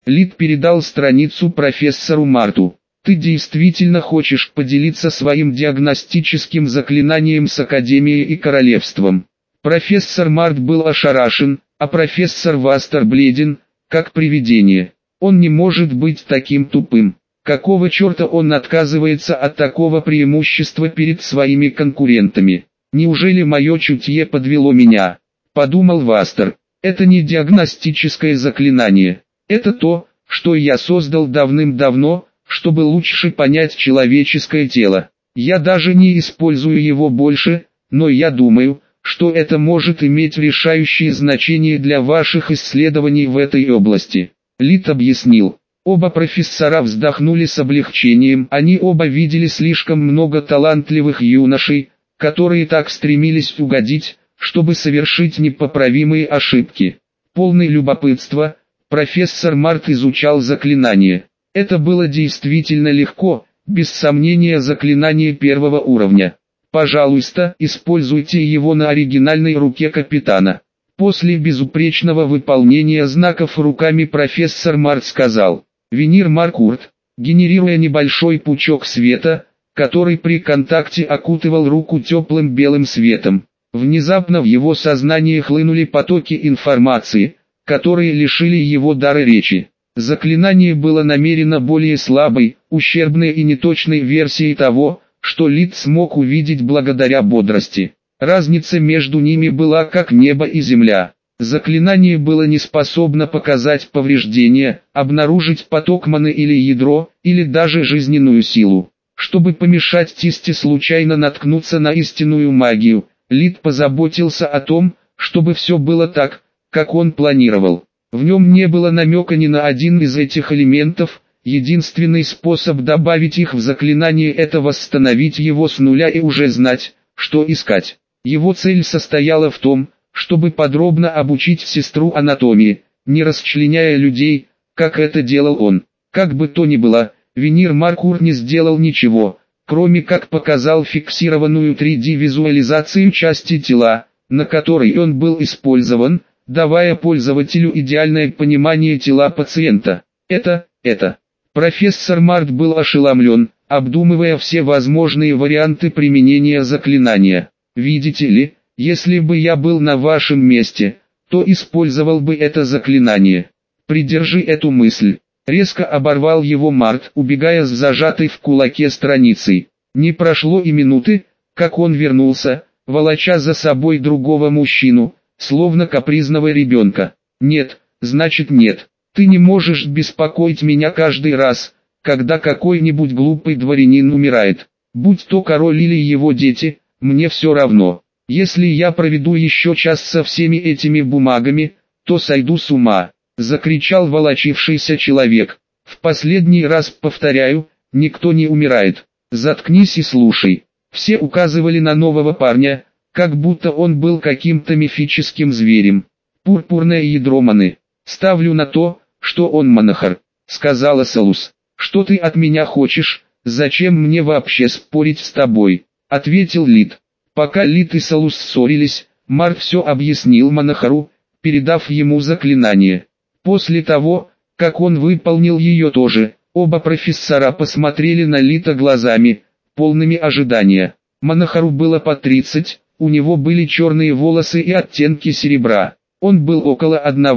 Лид передал страницу профессору Марту. «Ты действительно хочешь поделиться своим диагностическим заклинанием с Академией и Королевством?» Профессор Март был ошарашен, а профессор Вастер бледен, как привидение. Он не может быть таким тупым. Какого черта он отказывается от такого преимущества перед своими конкурентами? Неужели мое чутье подвело меня? Подумал Вастер. Это не диагностическое заклинание. Это то, что я создал давным-давно, чтобы лучше понять человеческое тело. Я даже не использую его больше, но я думаю, что это может иметь решающее значение для ваших исследований в этой области. Лид объяснил. Оба профессора вздохнули с облегчением, они оба видели слишком много талантливых юношей, которые так стремились угодить, чтобы совершить непоправимые ошибки. Полный любопытства, профессор Март изучал заклинание. Это было действительно легко, без сомнения заклинание первого уровня. Пожалуйста, используйте его на оригинальной руке капитана. После безупречного выполнения знаков руками профессор Март сказал: «Винир Маркурт», генерируя небольшой пучок света, который при контакте окутывал руку теплым белым светом. Внезапно в его сознание хлынули потоки информации, которые лишили его дара речи. Заклинание было намеренно более слабой, ущербной и неточной версией того, что Лид смог увидеть благодаря бодрости. Разница между ними была как небо и земля. Заклинание было не способно показать повреждения, обнаружить поток маны или ядро, или даже жизненную силу. Чтобы помешать Тисте случайно наткнуться на истинную магию, Лид позаботился о том, чтобы все было так, как он планировал. В нем не было намека ни на один из этих элементов, единственный способ добавить их в заклинание — это восстановить его с нуля и уже знать, что искать. Его цель состояла в том, чтобы подробно обучить сестру анатомии, не расчленяя людей, как это делал он. Как бы то ни было, Винир Маркур не сделал ничего, кроме как показал фиксированную 3D-визуализацию части тела, на которой он был использован, давая пользователю идеальное понимание тела пациента. Это. Профессор Март был ошеломлен, обдумывая все возможные варианты применения заклинания. «Видите ли, если бы я был на вашем месте, то использовал бы это заклинание. Придержи эту мысль». Резко оборвал его Март, убегая с зажатой в кулаке страницей. Не прошло и минуты, как он вернулся, волоча за собой другого мужчину, словно капризного ребенка. «Нет, значит нет. Ты не можешь беспокоить меня каждый раз, когда какой-нибудь глупый дворянин умирает. Будь то король или его дети, мне все равно. Если я проведу еще час со всеми этими бумагами, то сойду с ума», — закричал волочившийся человек. «В последний раз повторяю, никто не умирает. Заткнись и слушай». Все указывали на нового парня, как будто он был каким-то мифическим зверем. «Пурпурное ядро маны. Ставлю на то, что он монахар», — сказала Салус. «Что ты от меня хочешь? Зачем мне вообще спорить с тобой?» — ответил Лид. Пока Лид и Салус ссорились, Март все объяснил монахару, передав ему заклинание. После того, как он выполнил ее тоже, оба профессора посмотрели на Лида глазами, полными ожидания. Монахару было по 30, у него были черные волосы и оттенки серебра. Он был около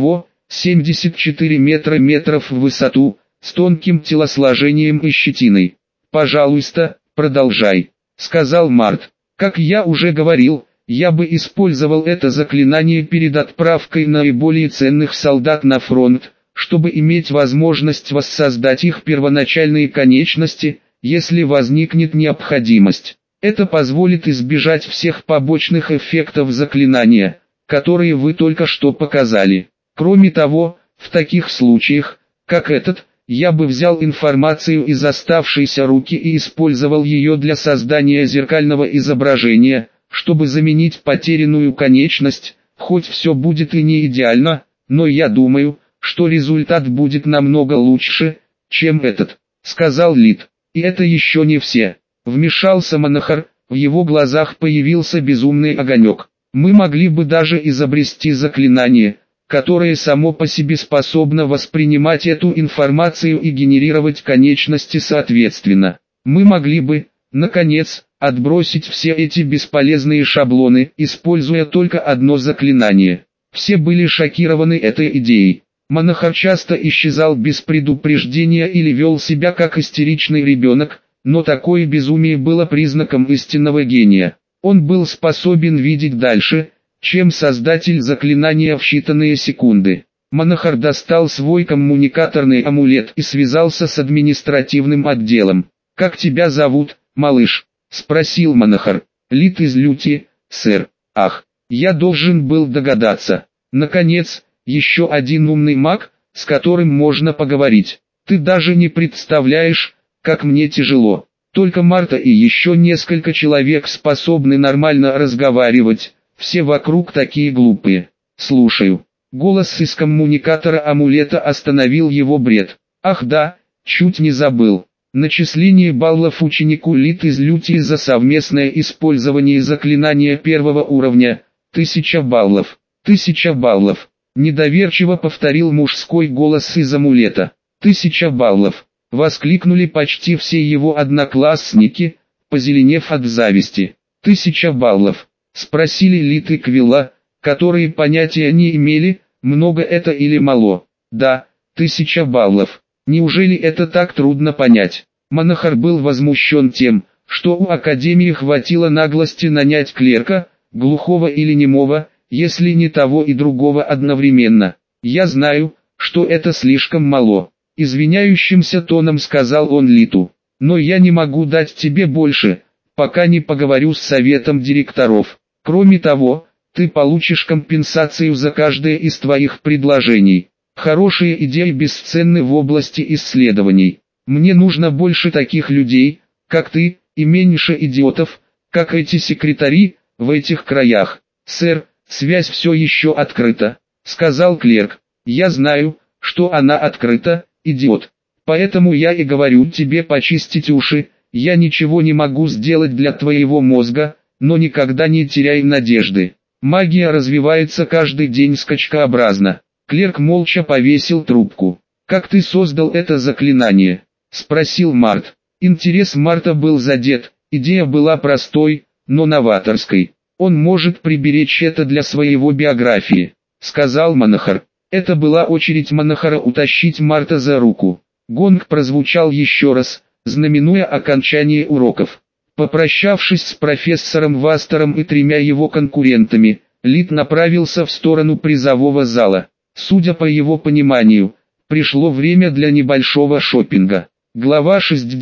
1,74 метров в высоту, с тонким телосложением и щетиной. «Пожалуйста, продолжай», — сказал Март. «Как я уже говорил, я бы использовал это заклинание перед отправкой наиболее ценных солдат на фронт, чтобы иметь возможность воссоздать их первоначальные конечности, если возникнет необходимость. Это позволит избежать всех побочных эффектов заклинания, которые вы только что показали. Кроме того, в таких случаях, как этот, я бы взял информацию из оставшейся руки и использовал ее для создания зеркального изображения, чтобы заменить потерянную конечность, хоть все будет и не идеально, но я думаю, что результат будет намного лучше, чем этот», — сказал Лид. «И это еще не все», — вмешался монахар, в его глазах появился безумный огонек. «Мы могли бы даже изобрести заклинание, которое само по себе способно воспринимать эту информацию и генерировать конечности соответственно. Мы могли бы, наконец, отбросить все эти бесполезные шаблоны, используя только одно заклинание. Все были шокированы этой идеей. Монахар часто исчезал без предупреждения или вел себя как истеричный ребенок, но такое безумие было признаком истинного гения. Он был способен видеть дальше, чем создатель заклинания в считанные секунды. Монахар достал свой коммуникаторный амулет и связался с административным отделом. «Как тебя зовут, малыш?» – спросил Монахар. «Лит из Люти, сэр». «Ах, я должен был догадаться. Наконец, еще один умный маг, с которым можно поговорить. Ты даже не представляешь, как мне тяжело. Только Марта и еще несколько человек способны нормально разговаривать, все вокруг такие глупые». «Слушаю». Голос из коммуникатора амулета остановил его бред. «Ах да, чуть не забыл. Начисление баллов ученику Лит из Люти за совместное использование заклинания первого уровня – 1000 баллов. 1000 баллов. Недоверчиво повторил мужской голос из амулета. 1000 баллов. Воскликнули почти все его одноклассники, позеленев от зависти. 1000 баллов. Спросили Лит и Квилла, которые понятия не имели, много это или мало. Да, 1000 баллов. Неужели это так трудно понять? Монахар был возмущен тем, что у Академии хватило наглости нанять клерка, глухого или немого, если не того и другого одновременно. «Я знаю, что это слишком мало», — извиняющимся тоном сказал он Литу. «Но я не могу дать тебе больше, пока не поговорю с советом директоров. Кроме того, ты получишь компенсацию за каждое из твоих предложений. Хорошие идеи бесценны в области исследований. Мне нужно больше таких людей, как ты, и меньше идиотов, как эти секретари, в этих краях». «Сэр, связь все еще открыта», — сказал клерк. «Я знаю, что она открыта, идиот. Поэтому я и говорю тебе почистить уши. Я ничего не могу сделать для твоего мозга, но никогда не теряй надежды. Магия развивается каждый день скачкообразно». Клерк молча повесил трубку. «Как ты создал это заклинание?» — спросил Март. Интерес Марта был задет, идея была простой, но новаторской. «Он может приберечь это для своего биографии», — сказал Монахар. Это была очередь Монахара утащить Марта за руку. Гонг прозвучал еще раз, знаменуя окончание уроков. Попрощавшись с профессором Вастером и 3 его конкурентами, Лит направился в сторону призового зала. Судя по его пониманию, пришло время для небольшого шопинга. Глава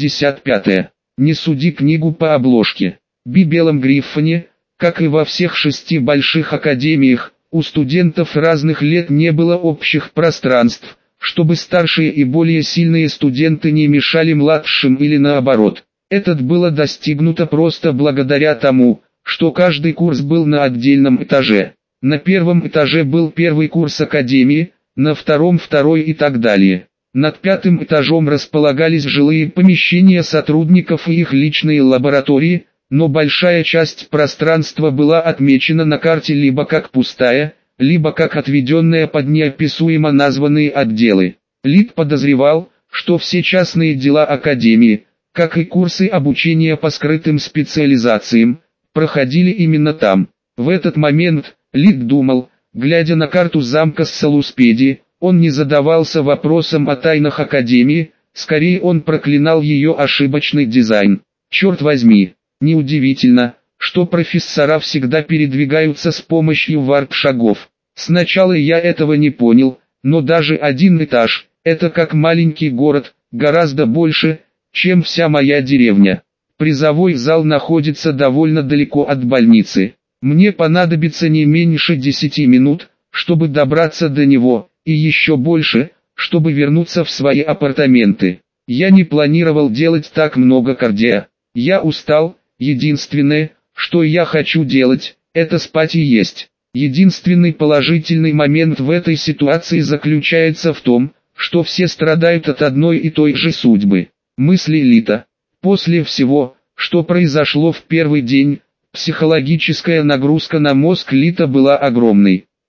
65. Не суди книгу по обложке. В Белом Гриффоне, как и во всех 6 больших академиях, у студентов разных лет не было общих пространств, чтобы старшие и более сильные студенты не мешали младшим или наоборот. Это было достигнуто просто благодаря тому, что каждый курс был на отдельном этаже. На первом этаже был первый курс академии, на втором второй и так далее. Над 5-м этажом располагались жилые помещения сотрудников и их личные лаборатории, но большая часть пространства была отмечена на карте либо как пустая, либо как отведенная под неописуемо названные отделы. Лит подозревал, что все частные дела академии, как и курсы обучения по скрытым специализациям, проходили именно там. В этот момент, Лит думал, глядя на карту замка Салуспеди, он не задавался вопросом о тайнах Академии, скорее он проклинал ее ошибочный дизайн. Черт возьми, неудивительно, что профессора всегда передвигаются с помощью варп-шагов. Сначала я этого не понял, но даже один этаж, это как маленький город, гораздо больше, чем вся моя деревня. Призовой зал находится довольно далеко от больницы. Мне понадобится не меньше 10 минут, чтобы добраться до него, и еще больше, чтобы вернуться в свои апартаменты. Я не планировал делать так много кардио. Я устал, единственное, что я хочу делать, это спать и есть. Единственный положительный момент в этой ситуации заключается в том, что все страдают от одной и той же судьбы. Мысли Лита. После всего, что произошло в первый день, психологическая нагрузка на мозг Лита была огромной.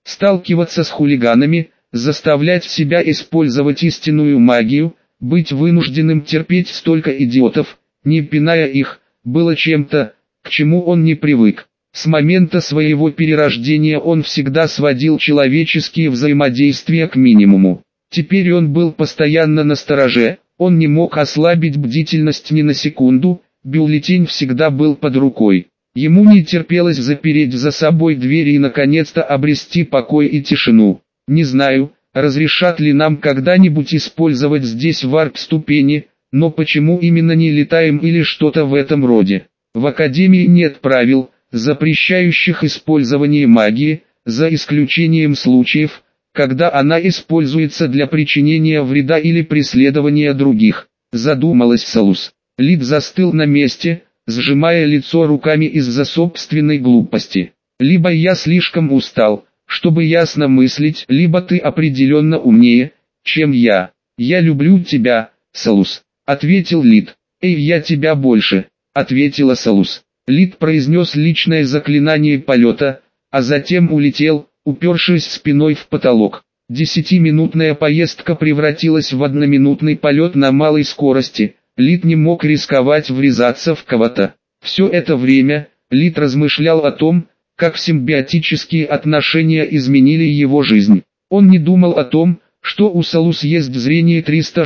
Сталкиваться с хулиганами, заставлять себя использовать истинную магию, быть вынужденным терпеть столько идиотов, не пиная их, было чем-то, к чему он не привык. С момента своего перерождения он всегда сводил человеческие взаимодействия к минимуму. Теперь он был постоянно настороже, он не мог ослабить бдительность ни на секунду, бюллетень всегда был под рукой. Ему не терпелось запереть за собой двери и наконец-то обрести покой и тишину. Не знаю, разрешат ли нам когда-нибудь использовать здесь варп-ступени, но почему именно не летаем или что-то в этом роде? В Академии нет правил, запрещающих использование магии, за исключением случаев, когда она используется для причинения вреда или преследования других. Задумалась Салус. Лид застыл на месте, сжимая лицо руками из-за собственной глупости. Либо я слишком устал, чтобы ясно мыслить, либо ты определенно умнее, чем я. Я люблю тебя, Салус, ответил Лид. Эй, я тебя больше, ответила Салус. Лид произнес личное заклинание полета, а затем улетел, упершись спиной в потолок. 10-минутная поездка превратилась в одноминутный полет на малой скорости. Лид не мог рисковать врезаться в кого-то. Все это время, Лид размышлял о том, как симбиотические отношения изменили его жизнь. Он не думал о том, что у Салус есть зрение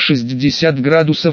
360 градусов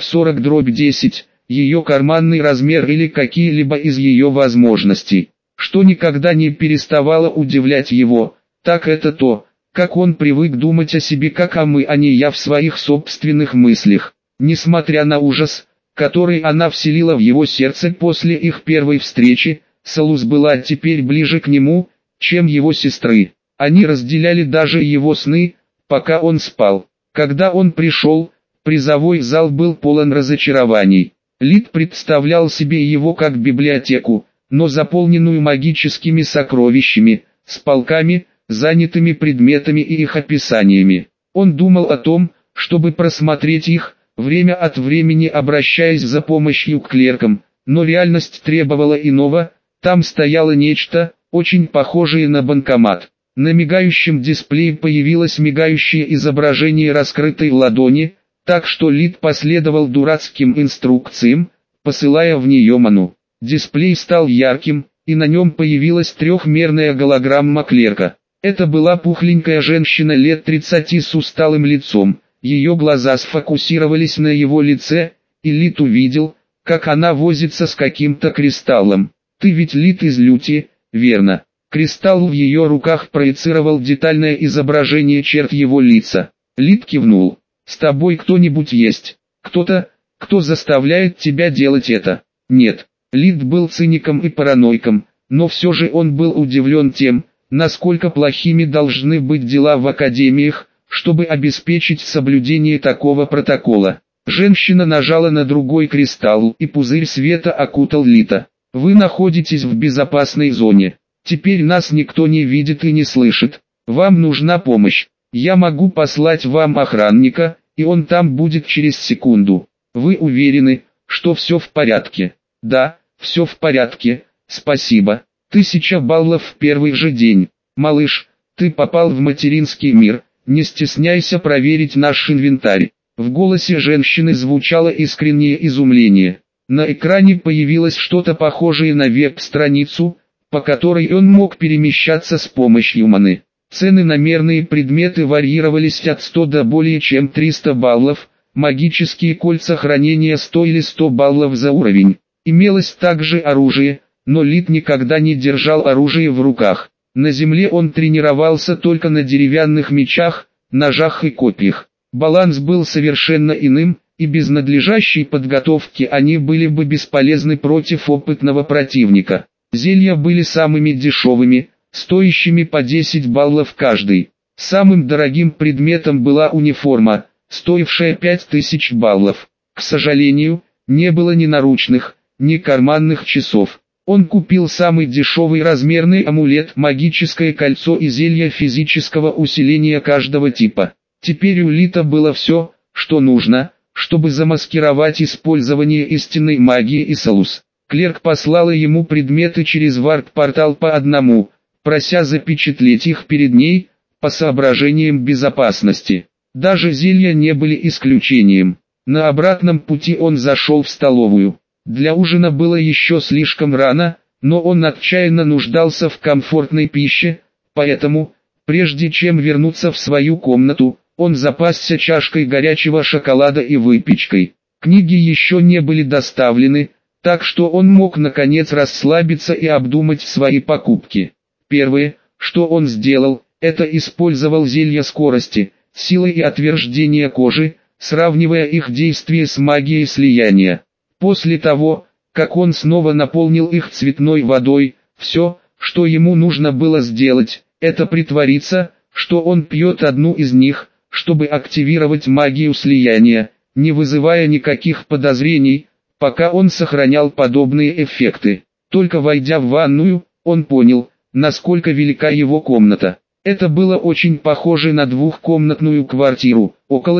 40/10, ее карманный размер или какие-либо из ее возможностей. Что никогда не переставало удивлять его, так это то, как он привык думать о себе как о мы, а не я в своих собственных мыслях. Несмотря на ужас, который она вселила в его сердце после их первой встречи, Салус была теперь ближе к нему, чем его сестры. Они разделяли даже его сны, пока он спал. Когда он пришел, призовой зал был полон разочарований. Лид представлял себе его как библиотеку, но заполненную магическими сокровищами, с полками, занятыми предметами и их описаниями. Он думал о том, чтобы просмотреть их, время от времени обращаясь за помощью к клеркам, но реальность требовала иного. Там стояло нечто, очень похожее на банкомат. На мигающем дисплее появилось мигающее изображение раскрытой ладони, так что Лид последовал дурацким инструкциям, посылая в нее ману. Дисплей стал ярким, и на нем появилась трехмерная голограмма клерка. Это была пухленькая женщина лет 30 с усталым лицом. Ее глаза сфокусировались на его лице, и Лид увидел, как она возится с каким-то кристаллом. «Ты ведь Лид из Люти, верно?» Кристалл в ее руках проецировал детальное изображение черт его лица. Лид кивнул. «С тобой кто-нибудь есть? Кто-то, кто заставляет тебя делать это?» «Нет». Лид был циником и параноиком, но все же он был удивлен тем, насколько плохими должны быть дела в академиях, чтобы обеспечить соблюдение такого протокола. Женщина нажала на другой кристалл, и пузырь света окутал Лита. «Вы находитесь в безопасной зоне. Теперь нас никто не видит и не слышит. Вам нужна помощь. Я могу послать вам охранника, и он там будет через секунду. Вы уверены, что все в порядке?» «Да, все в порядке, спасибо. 1000 баллов в первый же день. Малыш, ты попал в материнский мир, не стесняйся проверить наш инвентарь». В голосе женщины звучало искреннее изумление. На экране появилось что-то похожее на веб-страницу, по которой он мог перемещаться с помощью маны. Цены на мерные предметы варьировались от 100 до более чем 300 баллов, магические кольца хранения стоили 100 баллов за уровень. Имелось также оружие, но Лид никогда не держал оружие в руках. На земле он тренировался только на деревянных мечах, ножах и копьях. Баланс был совершенно иным, и без надлежащей подготовки они были бы бесполезны против опытного противника. Зелья были самыми дешевыми, стоящими по 10 баллов каждый. Самым дорогим предметом была униформа, стоившая 5000 баллов. К сожалению, не было ни наручных, ни карманных часов. Он купил самый дешевый размерный амулет, магическое кольцо и зелье физического усиления каждого типа. Теперь у Лита было все, что нужно, чтобы замаскировать использование истинной магии и Салус. Клерк послала ему предметы через варп-портал по одному, прося запечатлеть их перед ней, по соображениям безопасности. Даже зелья не были исключением. На обратном пути он зашел в столовую. Для ужина было еще слишком рано, но он отчаянно нуждался в комфортной пище, поэтому, прежде чем вернуться в свою комнату, он запасся чашкой горячего шоколада и выпечкой. Книги еще не были доставлены, так что он мог наконец расслабиться и обдумать свои покупки. Первое, что он сделал, это использовал зелья скорости, силы и отверждения кожи, сравнивая их действие с магией слияния. После того, как он снова наполнил их цветной водой, все, что ему нужно было сделать, это притвориться, что он пьет одну из них, чтобы активировать магию слияния, не вызывая никаких подозрений, пока он сохранял подобные эффекты. Только войдя в ванную, он понял, насколько велика его комната. Это было очень похоже на двухкомнатную квартиру, около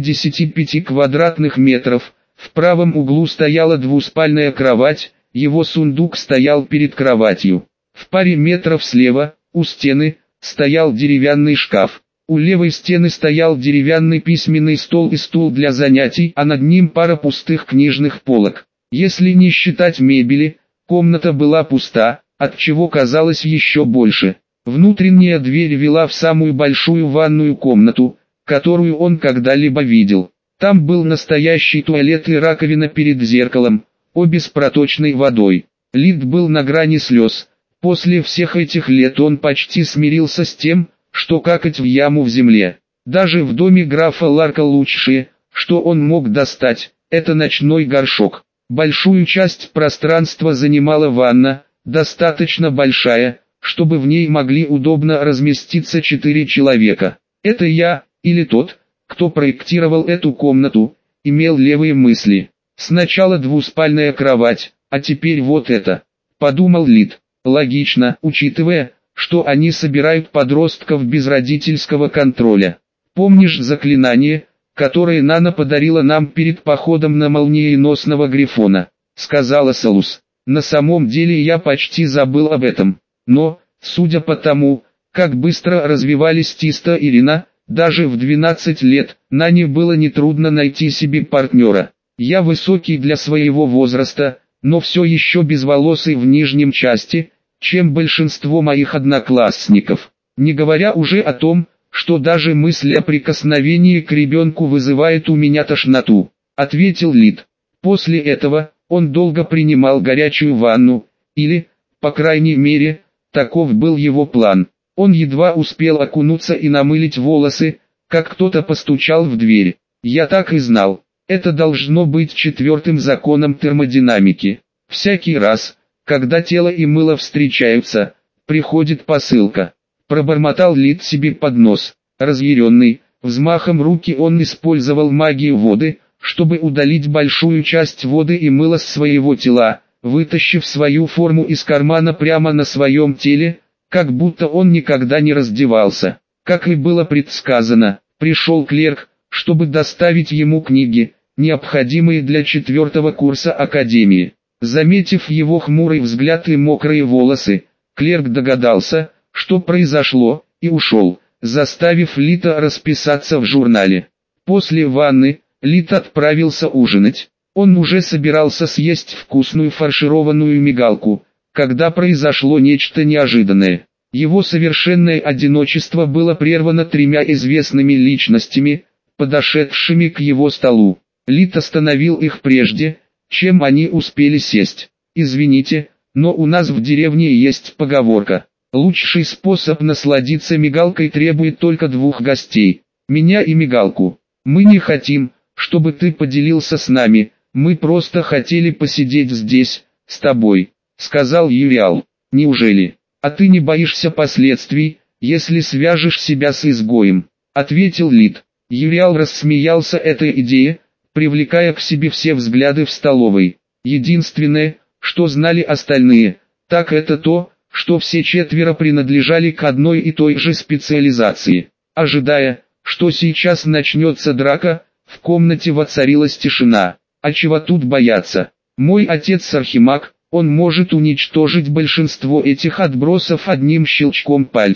55 квадратных метров. В правом углу стояла двуспальная кровать, его сундук стоял перед кроватью. В паре метров слева, у стены, стоял деревянный шкаф. У левой стены стоял деревянный письменный стол и стул для занятий, а над ним пара пустых книжных полок. Если не считать мебели, комната была пуста, отчего казалось еще больше. Внутренняя дверь вела в самую большую ванную комнату, которую он когда-либо видел. Там был настоящий туалет и раковина перед зеркалом, обе с проточной водой. Лид был на грани слез. После всех этих лет он почти смирился с тем, что какать в яму в земле. Даже в доме графа Ларка лучшее, что он мог достать, это ночной горшок. Большую часть пространства занимала ванна, достаточно большая, чтобы в ней могли удобно разместиться 4 человека. Это я, или тот, кто проектировал эту комнату, имел левые мысли. Сначала двуспальная кровать, а теперь вот это. Подумал Лид. Логично, учитывая, что они собирают подростков без родительского контроля. Помнишь заклинание, которое Нана подарила нам перед походом на молниеносного Грифона? Сказала Салус. На самом деле я почти забыл об этом. Но, судя по тому, как быстро развивались Тиста и Рина, даже в 12 лет, Нане было нетрудно найти себе партнера. Я высокий для своего возраста, но все еще безволосый в нижнем части, чем большинство моих одноклассников. Не говоря уже о том, что даже мысль о прикосновении к ребенку вызывает у меня тошноту, ответил Лид. После этого, он долго принимал горячую ванну, или, по крайней мере, таков был его план. Он едва успел окунуться и намылить волосы, как кто-то постучал в дверь. Я так и знал. Это должно быть 4-м законом термодинамики. Всякий раз, когда тело и мыло встречаются, приходит посылка. Пробормотал Лид себе под нос. Разъяренный, взмахом руки он использовал магию воды, чтобы удалить большую часть воды и мыла с своего тела, вытащив свою форму из кармана прямо на своем теле, как будто он никогда не раздевался. Как и было предсказано, пришел клерк, чтобы доставить ему книги, необходимые для 4-го курса академии. Заметив его хмурый взгляд и мокрые волосы, клерк догадался, что произошло, и ушел, заставив Лита расписаться в журнале. После ванны, Лит отправился ужинать. Он уже собирался съесть вкусную фаршированную мигалку, когда произошло нечто неожиданное. Его совершенное одиночество было прервано 3 известными личностями, подошедшими к его столу. Лид остановил их прежде, чем они успели сесть. «Извините, но у нас в деревне есть поговорка. Лучший способ насладиться мигалкой требует только 2 гостей. Меня и мигалку. Мы не хотим, чтобы ты поделился с нами, мы просто хотели посидеть здесь, с тобой», — сказал Юриал. «Неужели? А ты не боишься последствий, если свяжешь себя с изгоем?» — ответил Лид. Юриал рассмеялся этой идее, привлекая к себе все взгляды в столовой. Единственное, что знали остальные, так это то, что все 4 принадлежали к одной и той же специализации. Ожидая, что сейчас начнется драка, в комнате воцарилась тишина. А чего тут бояться? Мой отец архимаг, он может уничтожить большинство этих отбросов одним щелчком пальца.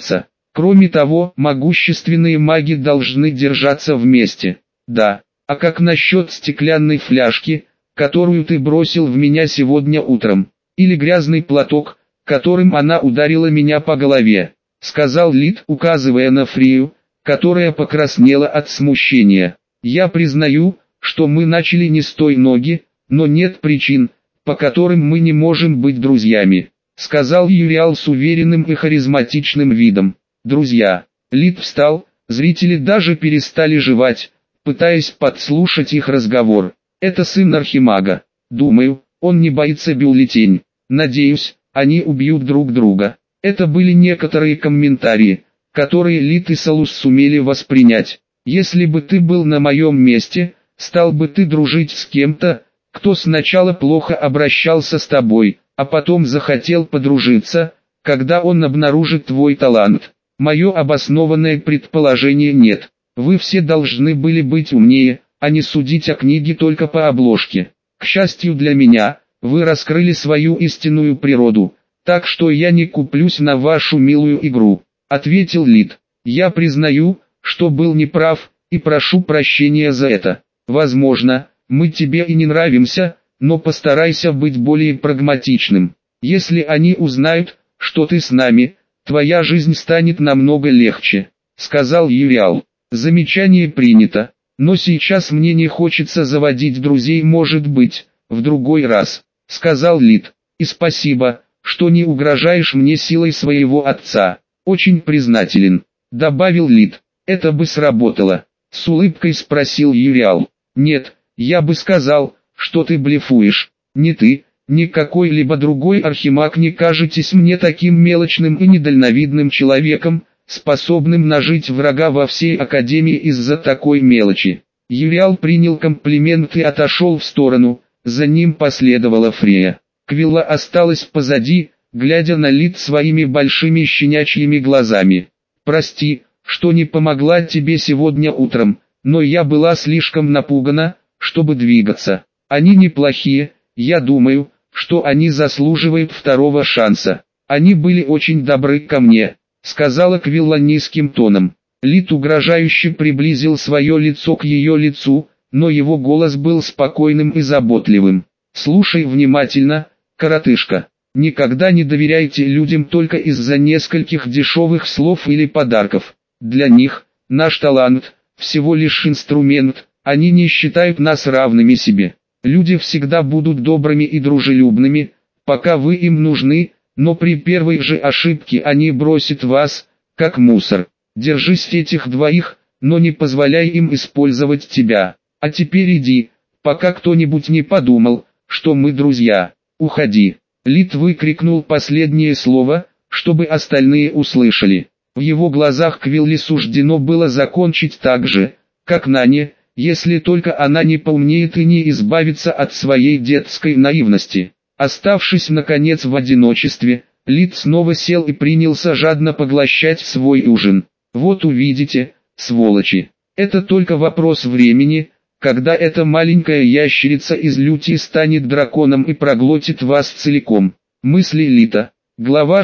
Кроме того, могущественные маги должны держаться вместе. Да, а как насчет стеклянной фляжки, которую ты бросил в меня сегодня утром? Или грязный платок, которым она ударила меня по голове? Сказал Лид, указывая на Фрию, которая покраснела от смущения. Я признаю, что мы начали не с той ноги, но нет причин, по которым мы не можем быть друзьями, сказал Юриал с уверенным и харизматичным видом. Друзья. Лид встал, зрители даже перестали жевать, пытаясь подслушать их разговор. Это сын Архимага. Думаю, он не боится бюллетень. Надеюсь, они убьют друг друга. Это были некоторые комментарии, которые Лид и Салус сумели воспринять. Если бы ты был на моем месте, стал бы ты дружить с кем-то, кто сначала плохо обращался с тобой, а потом захотел подружиться, когда он обнаружит твой талант. Мое обоснованное предположение нет. Вы все должны были быть умнее, а не судить о книге только по обложке. К счастью для меня, вы раскрыли свою истинную природу, так что я не куплюсь на вашу милую игру, ответил Лид. Я признаю, что был неправ, и прошу прощения за это. Возможно, мы тебе и не нравимся, но постарайся быть более прагматичным. Если они узнают, что ты с нами, твоя жизнь станет намного легче, сказал Юриал. Замечание принято, но сейчас мне не хочется заводить друзей, может быть, в другой раз, сказал Лид. И спасибо, что не угрожаешь мне силой своего отца. Очень признателен, добавил Лид. Это бы сработало, с улыбкой спросил Юриал. Нет, я бы сказал, что ты блефуешь. Ни ты, ни какой-либо другой архимаг не кажетесь мне таким мелочным и недальновидным человеком, способным нажить врага во всей Академии из-за такой мелочи. Юриал принял комплимент и отошел в сторону, за ним последовала Фрея. Квилла осталась позади, глядя на Лид своими большими щенячьими глазами. «Прости, что не помогла тебе сегодня утром, но я была слишком напугана, чтобы двигаться. Они неплохие, я думаю, что они заслуживают второго шанса. Они были очень добры ко мне», сказала Квилла низким тоном. Лид угрожающе приблизил свое лицо к ее лицу, но его голос был спокойным и заботливым. «Слушай внимательно, коротышка. Никогда не доверяйте людям только из-за нескольких дешевых слов или подарков. Для них, наш талант, всего лишь инструмент, они не считают нас равными себе. Люди всегда будут добрыми и дружелюбными, пока вы им нужны, но при первой же ошибке они бросят вас, как мусор. Держись этих двоих, но не позволяй им использовать тебя. А теперь иди, пока кто-нибудь не подумал, что мы друзья. Уходи». Лид выкрикнул последнее слово, чтобы остальные услышали. В его глазах Квилле суждено было закончить так же, как Нане, если только она не поумнеет и не избавится от своей детской наивности. Оставшись наконец в одиночестве, Лид снова сел и принялся жадно поглощать свой ужин. «Вот увидите, сволочи, это только вопрос времени, когда эта маленькая ящерица из люти станет драконом и проглотит вас целиком». Мысли Лита. Глава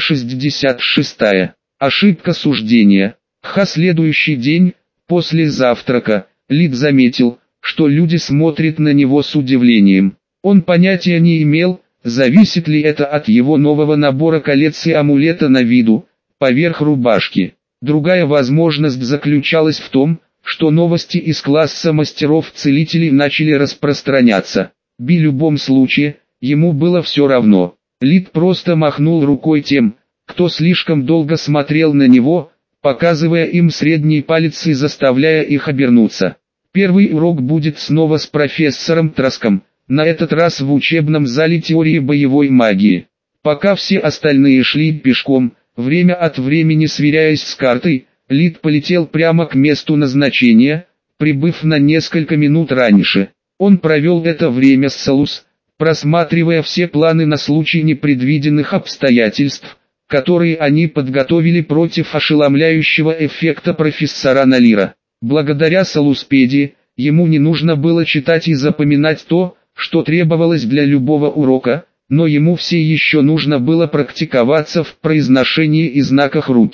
66. Ошибка суждения. Следующий день, после завтрака, Лид заметил, что люди смотрят на него с удивлением. Он понятия не имел, зависит ли это от его нового набора колец и амулета на виду, поверх рубашки. Другая возможность заключалась в том, что новости из класса мастеров-целителей начали распространяться. В любом случае, ему было все равно. Лид просто махнул рукой тем, кто слишком долго смотрел на него, показывая им средний палец и заставляя их обернуться. Первый урок будет снова с профессором Траском, на этот раз в учебном зале теории боевой магии. Пока все остальные шли пешком, время от времени сверяясь с картой, Лид полетел прямо к месту назначения, прибыв на несколько минут раньше. Он провел это время с Салус, просматривая все планы на случай непредвиденных обстоятельств, которые они подготовили против ошеломляющего эффекта профессора Налира. Благодаря Салуспедии, ему не нужно было читать и запоминать то, что требовалось для любого урока, но ему все еще нужно было практиковаться в произношении и знаках руки.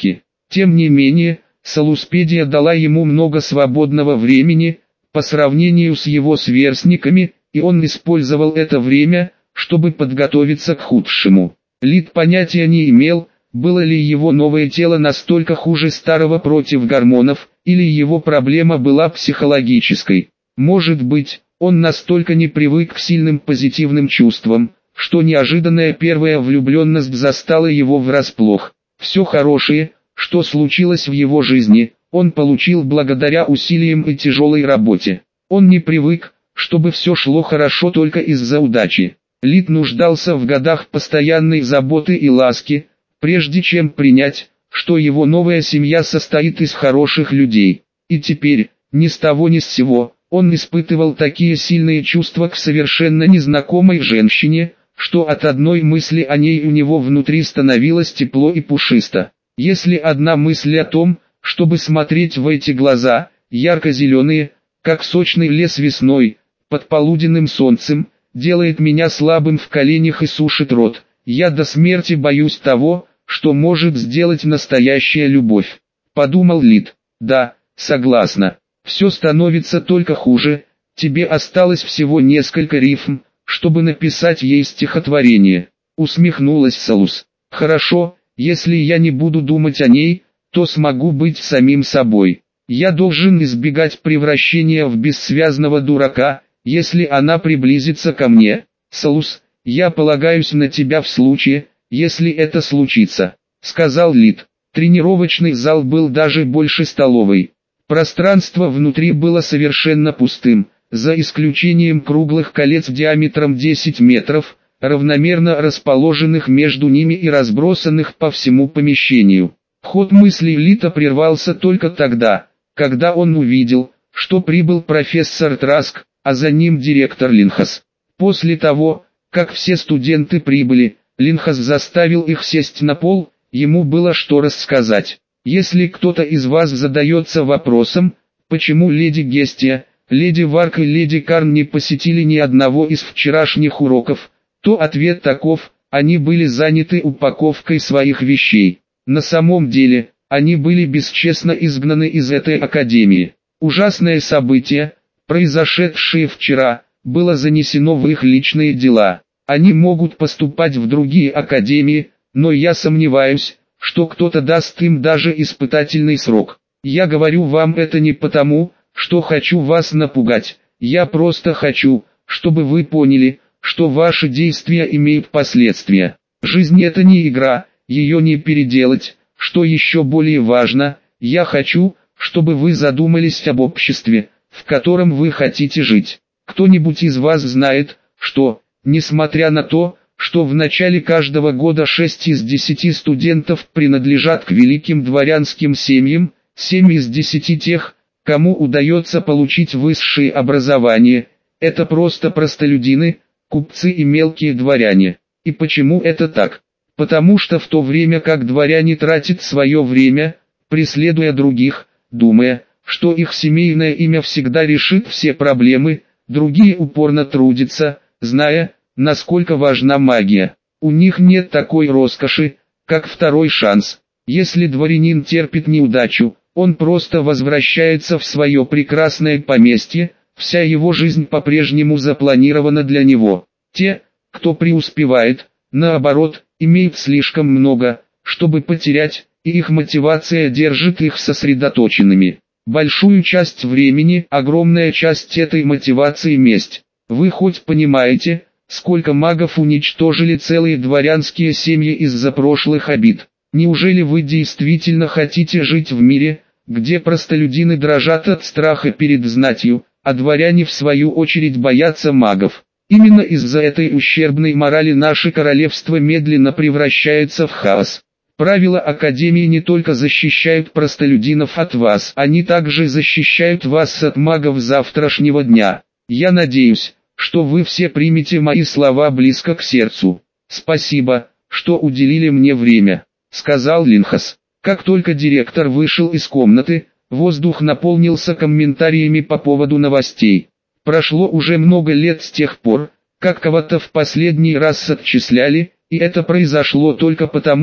Тем не менее, Салуспедия дала ему много свободного времени, по сравнению с его сверстниками, и он использовал это время, чтобы подготовиться к худшему. Лид понятия не имел, было ли его новое тело настолько хуже старого против гормонов, или его проблема была психологической. Может быть, он настолько не привык к сильным позитивным чувствам, что неожиданная первая влюбленность застала его врасплох. Все хорошее, что случилось в его жизни, он получил благодаря усилиям и тяжелой работе. Он не привык, чтобы все шло хорошо только из-за удачи. Лид нуждался в годах постоянной заботы и ласки, прежде чем принять, что его новая семья состоит из хороших людей. И теперь, ни с того ни с сего, он испытывал такие сильные чувства к совершенно незнакомой женщине, что от одной мысли о ней у него внутри становилось тепло и пушисто. Если одна мысль о том, чтобы смотреть в эти глаза, ярко-зеленые, как сочный лес весной, под полуденным солнцем, делает меня слабым в коленях и сушит рот, я до смерти боюсь того, что может сделать настоящая любовь. Подумал Лид. Да, согласна. Все становится только хуже, тебе осталось всего несколько рифм, чтобы написать ей стихотворение. Усмехнулась Салус. Хорошо, если я не буду думать о ней, то смогу быть самим собой. Я должен избегать превращения в бессвязного дурака, если она приблизится ко мне. Салус, я полагаюсь на тебя в случае, если это случится, сказал Лид. Тренировочный зал был даже больше столовой. Пространство внутри было совершенно пустым, за исключением круглых колец диаметром 10 метров, равномерно расположенных между ними и разбросанных по всему помещению. Ход мыслей Лита прервался только тогда, когда он увидел, что прибыл профессор Траск, а за ним директор Линхас. После того, как все студенты прибыли, Линхас заставил их сесть на пол, ему было что рассказать. Если кто-то из вас задается вопросом, почему леди Гестия, леди Варк и леди Карн не посетили ни одного из вчерашних уроков, то ответ таков: они были заняты упаковкой своих вещей. На самом деле, они были бесчестно изгнаны из этой академии. Ужасное событие, произошедшее вчера, было занесено в их личные дела. Они могут поступать в другие академии, но я сомневаюсь, что кто-то даст им даже испытательный срок. Я говорю вам это не потому, что хочу вас напугать, я просто хочу, чтобы вы поняли, что ваши действия имеют последствия. Жизнь это не игра, ее не переделать. Что еще более важно, я хочу, чтобы вы задумались об обществе, в котором вы хотите жить. Кто-нибудь из вас знает, что, несмотря на то, что в начале каждого года 6 из 10 студентов принадлежат к великим дворянским семьям, 7 из 10 тех, кому удается получить высшее образование, это просто простолюдины, купцы и мелкие дворяне. И почему это так? Потому что в то время как дворяне тратят свое время, преследуя других, думая, что их семейное имя всегда решит все проблемы, другие упорно трудятся, зная, насколько важна магия. У них нет такой роскоши, как второй шанс. Если дворянин терпит неудачу, он просто возвращается в свое прекрасное поместье, вся его жизнь по-прежнему запланирована для него. Те, кто преуспевает, наоборот, имеют слишком много, чтобы потерять, и их мотивация держит их сосредоточенными. Большую часть времени, огромная часть этой мотивации – месть. Вы хоть понимаете, сколько магов уничтожили целые дворянские семьи из-за прошлых обид? Неужели вы действительно хотите жить в мире, где простолюдины дрожат от страха перед знатью, а дворяне в свою очередь боятся магов? Именно из-за этой ущербной морали наше королевство медленно превращается в хаос. Правила Академии не только защищают простолюдинов от вас, они также защищают вас от магов завтрашнего дня. Я надеюсь, что вы все примете мои слова близко к сердцу. Спасибо, что уделили мне время, сказал Линхас. Как только директор вышел из комнаты, воздух наполнился комментариями по поводу новостей. Прошло уже много лет с тех пор, как кого-то в последний раз отчисляли, и это произошло только потому,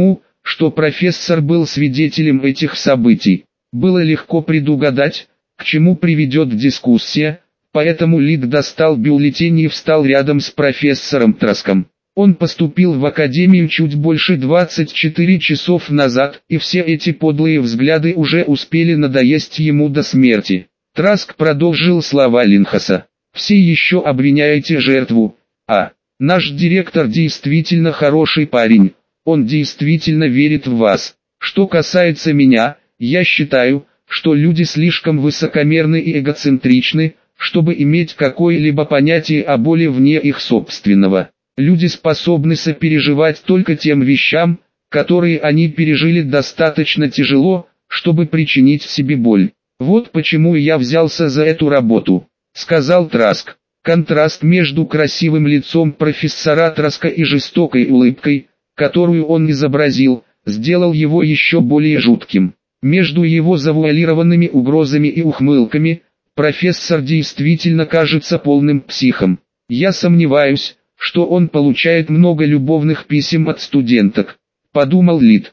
что профессор был свидетелем этих событий. Было легко предугадать, к чему приведет дискуссия, поэтому Лид достал бюллетень и встал рядом с профессором Траском. Он поступил в академию чуть больше 24 часов назад, и все эти подлые взгляды уже успели надоесть ему до смерти. Траск продолжил слова Линхаса. «Все еще обвиняете жертву, а наш директор действительно хороший парень, он действительно верит в вас. Что касается меня, я считаю, что люди слишком высокомерны и эгоцентричны, чтобы иметь какое-либо понятие о боли вне их собственного. Люди способны сопереживать только тем вещам, которые они пережили достаточно тяжело, чтобы причинить себе боль. Вот почему я взялся за эту работу», — сказал Траск. Контраст между красивым лицом профессора Траска и жестокой улыбкой, которую он изобразил, сделал его еще более жутким. Между его завуалированными угрозами и ухмылками, профессор действительно кажется полным психом. «Я сомневаюсь, что он получает много любовных писем от студенток», — подумал Лид.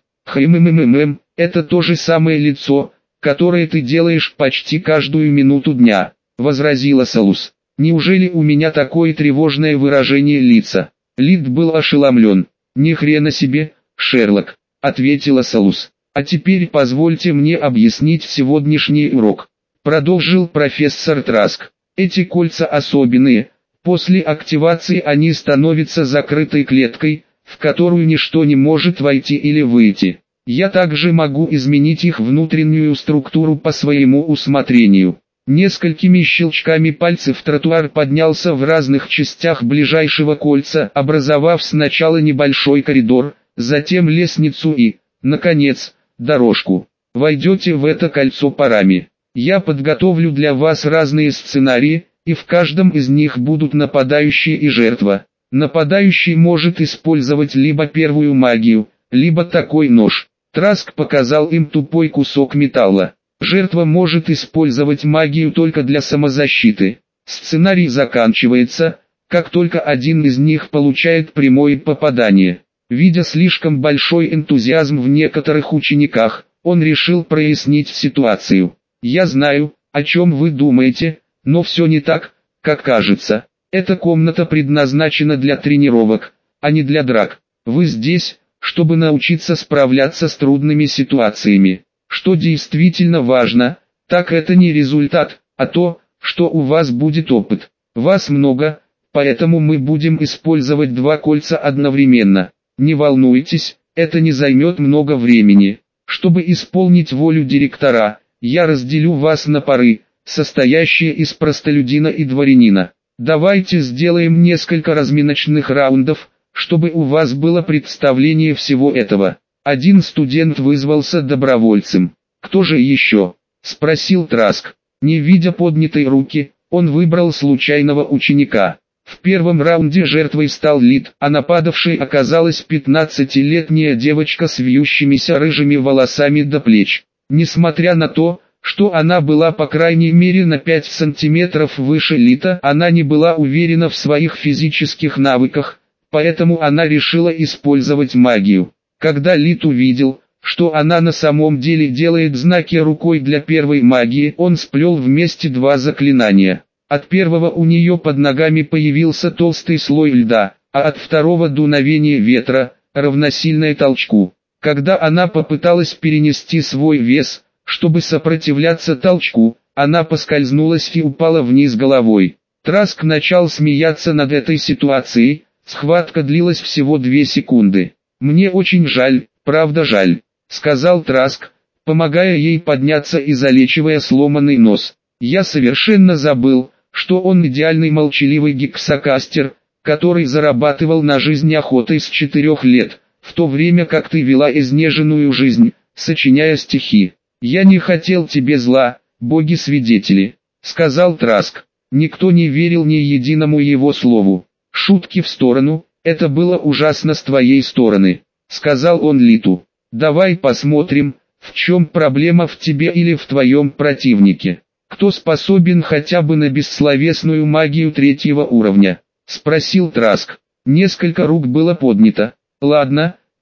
Это то же самое лицо, которое ты делаешь почти каждую минуту дня», — возразила Салус. «Неужели у меня такое тревожное выражение лица?» Лид был ошеломлен. «Ни хрена себе, Шерлок», — ответила Салус. «А теперь позвольте мне объяснить сегодняшний урок», — продолжил профессор Траск. «Эти кольца особенные, после активации они становятся закрытой клеткой, в которую ничто не может войти или выйти. Я также могу изменить их внутреннюю структуру по своему усмотрению». Несколькими щелчками пальцев тротуар поднялся в разных частях ближайшего кольца, образовав сначала небольшой коридор, затем лестницу и, наконец, дорожку. Войдете в это кольцо парами. Я подготовлю для вас разные сценарии, и в каждом из них будут нападающий и жертва. Нападающий может использовать либо первую магию, либо такой нож. Траск показал им тупой кусок металла. Жертва может использовать магию только для самозащиты. Сценарий заканчивается, как только один из них получает прямое попадание. Видя слишком большой энтузиазм в некоторых учениках, он решил прояснить ситуацию. «Я знаю, о чем вы думаете, но все не так, как кажется. Эта комната предназначена для тренировок, а не для драк. Вы здесь, чтобы научиться справляться с трудными ситуациями. Что действительно важно, так это не результат, а то, что у вас будет опыт. Вас много, поэтому мы будем использовать два кольца одновременно. Не волнуйтесь, это не займет много времени. Чтобы исполнить волю директора, я разделю вас на пары, состоящие из простолюдина и дворянина. Давайте сделаем несколько разминочных раундов, чтобы у вас было представление всего этого». Один студент вызвался добровольцем. «Кто же еще?» – спросил Траск. Не видя поднятой руки, он выбрал случайного ученика. В первом раунде жертвой стал Лид, а нападавшей оказалась 15-летняя девочка с вьющимися рыжими волосами до плеч. Несмотря на то, что она была по крайней мере на 5 сантиметров выше Лида, она не была уверена в своих физических навыках, поэтому она решила использовать магию. Когда Лид увидел, что она на самом деле делает знаки рукой для первой магии, он сплел вместе два заклинания. От первого у нее под ногами появился толстый слой льда, а от второго дуновение ветра, равносильное толчку. Когда она попыталась перенести свой вес, чтобы сопротивляться толчку, она поскользнулась и упала вниз головой. Траск начал смеяться над этой ситуацией, схватка длилась всего 2 секунды. «Мне очень жаль, правда жаль», — сказал Траск, помогая ей подняться и залечивая сломанный нос. «Я совершенно забыл, что он идеальный молчаливый гексакастер, который зарабатывал на жизнь охотой с 4 лет, в то время как ты вела изнеженную жизнь, сочиняя стихи. Я не хотел тебе зла, боги-свидетели», — сказал Траск. Никто не верил ни единому его слову. «Шутки в сторону, это было ужасно с твоей стороны», — сказал он Литу. «Давай посмотрим, в чем проблема в тебе или в твоем противнике. Кто способен хотя бы на бессловесную магию 3-го уровня?» — спросил Траск. Несколько рук было поднято. «Ладно,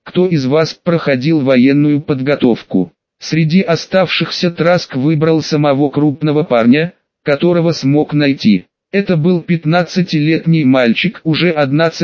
кто из вас проходил военную подготовку? Среди оставшихся Траск выбрал самого крупного парня, которого смог найти. Это был 15-летний мальчик, уже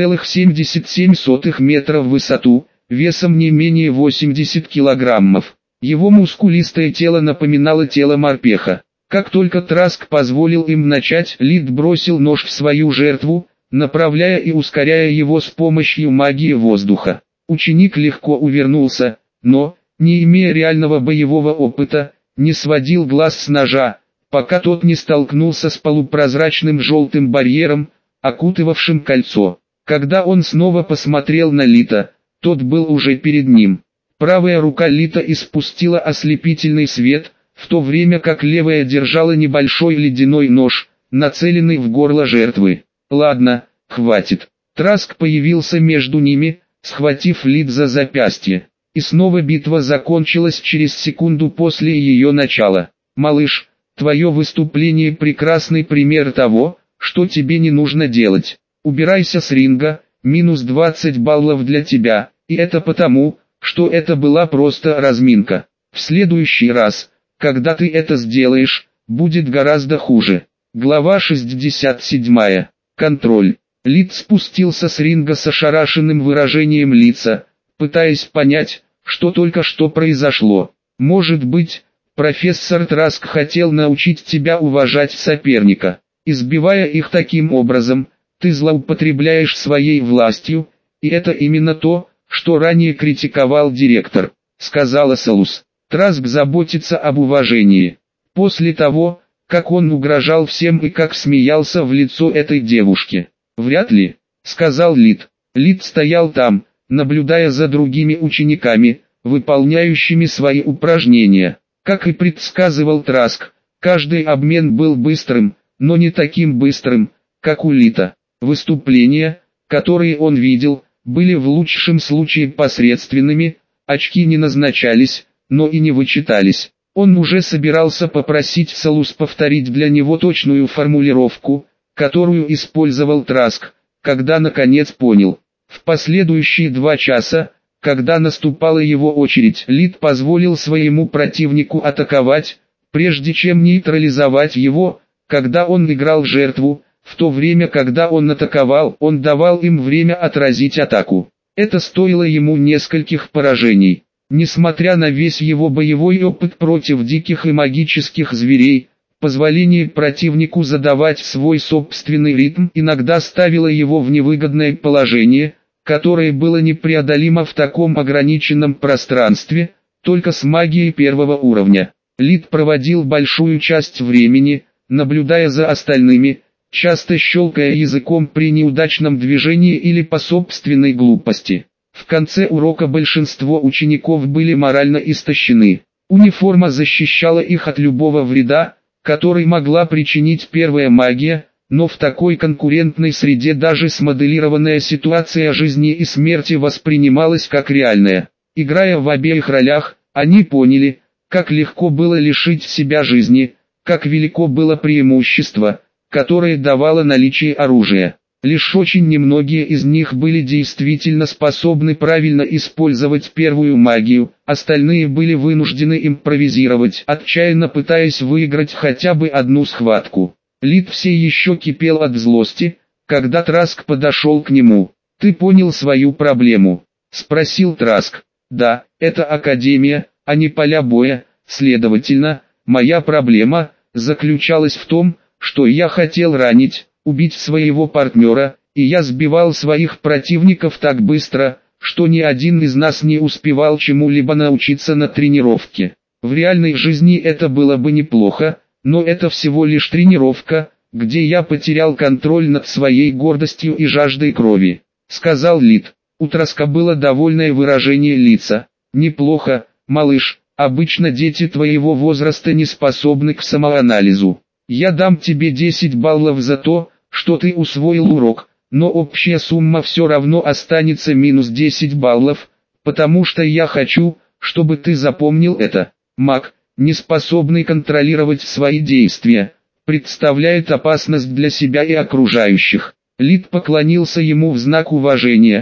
1,77 метра в высоту, весом не менее 80 килограммов. Его мускулистое тело напоминало тело морпеха. Как только Траск позволил им начать, Лид бросил нож в свою жертву, направляя и ускоряя его с помощью магии воздуха. Ученик легко увернулся, но, не имея реального боевого опыта, не сводил глаз с ножа, пока тот не столкнулся с полупрозрачным желтым барьером, окутывавшим кольцо. Когда он снова посмотрел на Лита, тот был уже перед ним. Правая рука Лита испустила ослепительный свет, в то время как левая держала небольшой ледяной нож, нацеленный в горло жертвы. «Ладно, хватит». Траск появился между ними, схватив Лид за запястье. И снова битва закончилась через секунду после ее начала. «Малыш, твое выступление прекрасный пример того, что тебе не нужно делать. Убирайся с ринга, минус 20 баллов для тебя, и это потому, что это была просто разминка. В следующий раз, когда ты это сделаешь, будет гораздо хуже». Глава 67. Контроль. Лид спустился с ринга с ошарашенным выражением лица, пытаясь понять, что только что произошло. «Может быть, профессор Траск хотел научить тебя уважать соперника. Избивая их таким образом, ты злоупотребляешь своей властью, и это именно то, что ранее критиковал директор», — сказала Салус. Траск заботится об уважении. После того, как он угрожал всем и как смеялся в лицо этой девушке. «Вряд ли», — сказал Лид. Лид стоял там, наблюдая за другими учениками, выполняющими свои упражнения. Как и предсказывал Траск, каждый обмен был быстрым, но не таким быстрым, как у Лита. Выступления, которые он видел, были в лучшем случае посредственными, очки не назначались, но и не вычитались. Он уже собирался попросить Салус повторить для него точную формулировку, которую использовал Траск, когда наконец понял. В последующие 2 часа, когда наступала его очередь, Лид позволил своему противнику атаковать, прежде чем нейтрализовать его, когда он играл жертву, в то время когда он атаковал, он давал им время отразить атаку. Это стоило ему нескольких поражений. Несмотря на весь его боевой опыт против диких и магических зверей, позволение противнику задавать свой собственный ритм иногда ставило его в невыгодное положение, которое было непреодолимо в таком ограниченном пространстве, только с магией первого уровня. Лид проводил большую часть времени, наблюдая за остальными, часто щелкая языком при неудачном движении или по собственной глупости. В конце урока большинство учеников были морально истощены. Униформа защищала их от любого вреда, который могла причинить первая магия, но в такой конкурентной среде даже смоделированная ситуация жизни и смерти воспринималась как реальная. Играя в обеих ролях, они поняли, как легко было лишить себя жизни, как велико было преимущество, которое давало наличие оружия. Лишь очень немногие из них были действительно способны правильно использовать первую магию, остальные были вынуждены импровизировать, отчаянно пытаясь выиграть хотя бы одну схватку. Лид все еще кипел от злости, когда Траск подошел к нему. «Ты понял свою проблему?» – спросил Траск. «Да, это академия, а не поля боя, следовательно, моя проблема заключалась в том, что я хотел ранить, убить своего партнера, и я сбивал своих противников так быстро, что ни один из нас не успевал чему-либо научиться на тренировке. В реальной жизни это было бы неплохо, но это всего лишь тренировка, где я потерял контроль над своей гордостью и жаждой крови», — сказал Лид. У Траска было довольное выражение лица. «Неплохо, малыш, обычно дети твоего возраста не способны к самоанализу. Я дам тебе 10 баллов за то, что ты усвоил урок, но общая сумма все равно останется минус 10 баллов, потому что я хочу, чтобы ты запомнил это. Маг, не способный контролировать свои действия, представляет опасность для себя и окружающих». Лид поклонился ему в знак уважения,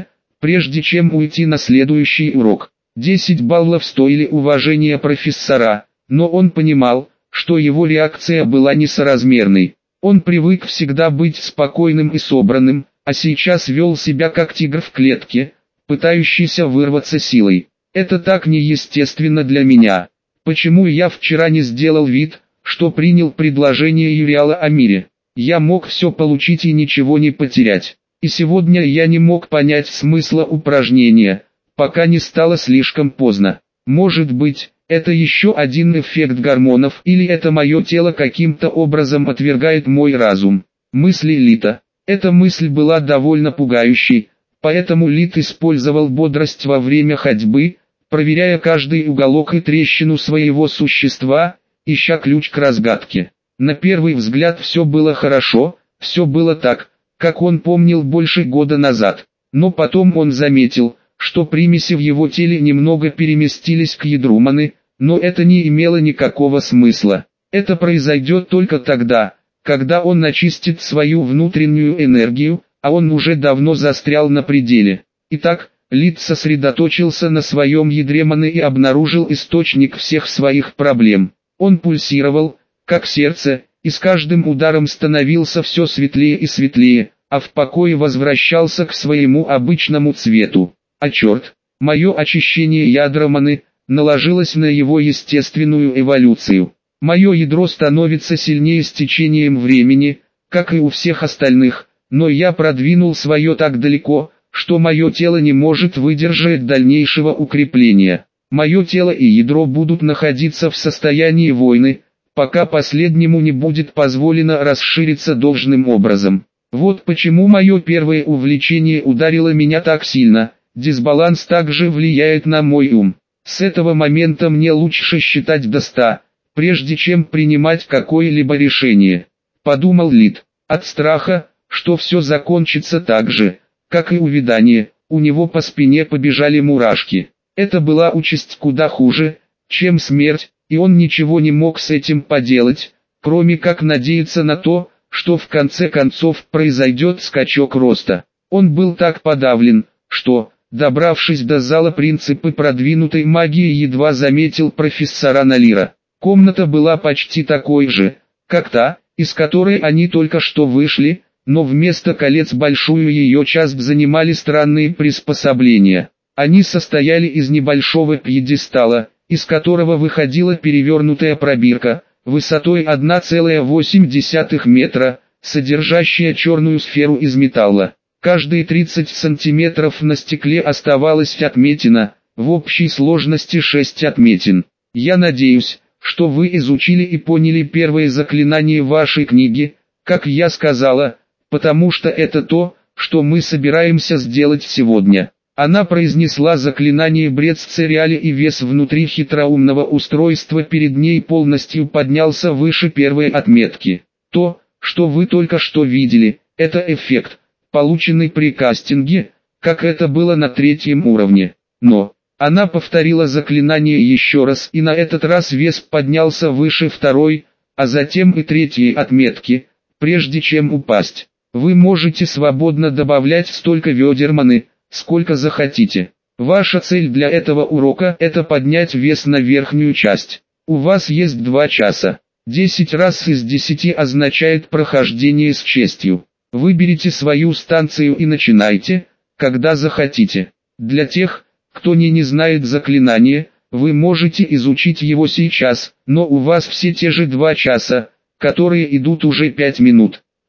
прежде чем уйти на следующий урок. 10 баллов стоили уважения профессора, но он понимал, что его реакция была несоразмерной. Он привык всегда быть спокойным и собранным, а сейчас вел себя как тигр в клетке, пытающийся вырваться силой. Это так неестественно для меня. Почему я вчера не сделал вид, что принял предложение Юриала о мире? Я мог все получить и ничего не потерять. И сегодня я не мог понять смысла упражнения, пока не стало слишком поздно. Может быть, это еще один эффект гормонов, или это мое тело каким-то образом отвергает мой разум. Мысли Лита. Эта мысль была довольно пугающей, поэтому Лит использовал бодрость во время ходьбы, проверяя каждый уголок и трещину своего существа, ища ключ к разгадке. На первый взгляд все было хорошо, все было так, как он помнил больше года назад. Но потом он заметил, что примеси в его теле немного переместились к ядру маны, но это не имело никакого смысла. Это произойдет только тогда, когда он очистит свою внутреннюю энергию, а он уже давно застрял на пределе. Итак, Лид сосредоточился на своем ядре маны и обнаружил источник всех своих проблем. Он пульсировал, как сердце, и с каждым ударом становился все светлее и светлее, а в покое возвращался к своему обычному цвету. А черт, мое очищение ядра маны наложилось на его естественную эволюцию. Мое ядро становится сильнее с течением времени, как и у всех остальных, но я продвинул свое так далеко, что мое тело не может выдержать дальнейшего укрепления. Мое тело и ядро будут находиться в состоянии войны, пока последнему не будет позволено расшириться должным образом. Вот почему мое первое увлечение ударило меня так сильно. Дисбаланс также влияет на мой ум. С этого момента мне лучше считать до 100, прежде чем принимать какое-либо решение. Подумал Лид. От страха, что все закончится так же, как и увядание, у него по спине побежали мурашки. Это была участь куда хуже, чем смерть, и он ничего не мог с этим поделать, кроме как надеяться на то, что в конце концов произойдет скачок роста. Он был так подавлен, что, добравшись до зала принципы продвинутой магии, едва заметил профессора Налира. Комната была почти такой же, как та, из которой они только что вышли, но вместо колец большую ее часть занимали странные приспособления. Они состояли из небольшого пьедестала, из которого выходила перевернутая пробирка, высотой 1,8 метра, содержащая черную сферу из металла. Каждые 30 сантиметров на стекле оставалась отметина, в общей сложности 6 отметин. Я надеюсь, что вы изучили и поняли первое заклинание вашей книги, как я сказала, потому что это то, что мы собираемся сделать сегодня. Она произнесла заклинание бред Цериали, и вес внутри хитроумного устройства перед ней полностью поднялся выше первой отметки. То, что вы только что видели, это эффект, полученный при кастинге, как это было на 3-м уровне. Но, она повторила заклинание еще раз, и на этот раз вес поднялся выше 2-й, а затем и 3-й отметки, прежде чем упасть. Вы можете свободно добавлять столько ведер маны, сколько захотите. Ваша цель для этого урока – это поднять вес на верхнюю часть. У вас есть 2 часа. 10 раз из 10 означает прохождение с честью. Выберите свою станцию и начинайте, когда захотите. Для тех, кто не знает заклинание, вы можете изучить его сейчас, но у вас все те же 2 часа, которые идут уже 5 минут.